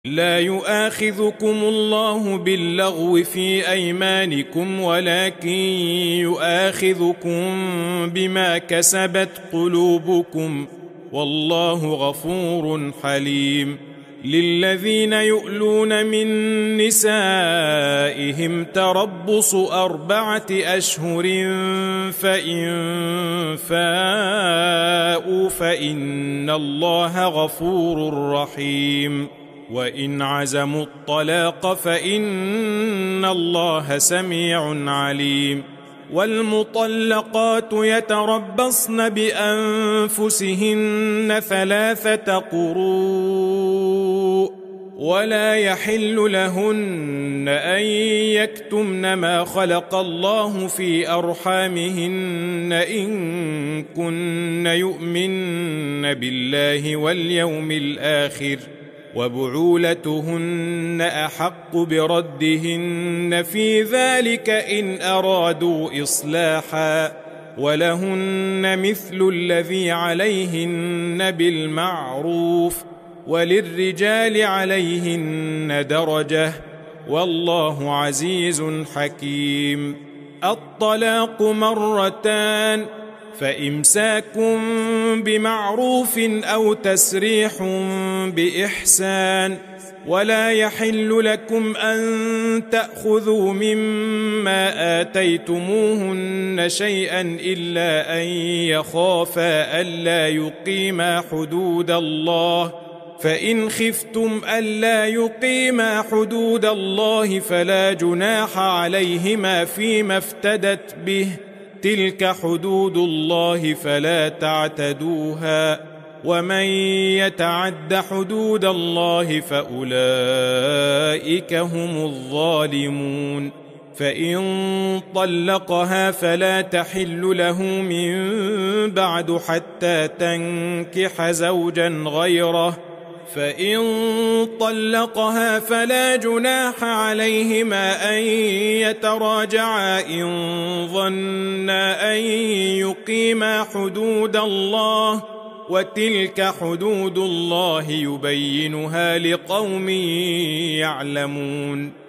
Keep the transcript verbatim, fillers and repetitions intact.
لا يؤاخذكم الله باللغو في أيمانكم ولكن يؤاخذكم بما كسبت قلوبكم والله غفور حليم. للذين يؤلون من نسائهم تربص أربعة أشهر فإن فاءوا فإن الله غفور رحيم. وإن عزموا الطلاق فإن الله سميع عليم. والمطلقات يتربصن بأنفسهن ثلاثة قروء ولا يحل لهن أن يكتمن ما خلق الله في أرحامهن إن كن يؤمن بالله واليوم الآخر وبعولتهن أحق بردهن في ذلك إن أرادوا إصلاحا ولهن مثل الذي عليهن بالمعروف وللرجال عليهن درجة والله عزيز حكيم. الطلاق مرتان فإمساك بمعروف أو تسريح بإحسان ولا يحل لكم أن تأخذوا مما آتيتموهن شيئا إلا أن يخافا ألا يقيما حدود الله فإن خفتم ألا يقيما حدود الله فلا جناح عليهما فيما افتدت به تلك حدود الله فلا تعتدوها ومن يتعد حدود الله فأولئك هم الظالمون. فإن طلقها فلا تحل له من بعد حتى تنكح زوجا غيره فإن طلقها فلا جناح عليهما أن يتراجعا إن ظنا أن يقيما حدود الله وتلك حدود الله يبينها لقوم يعلمون.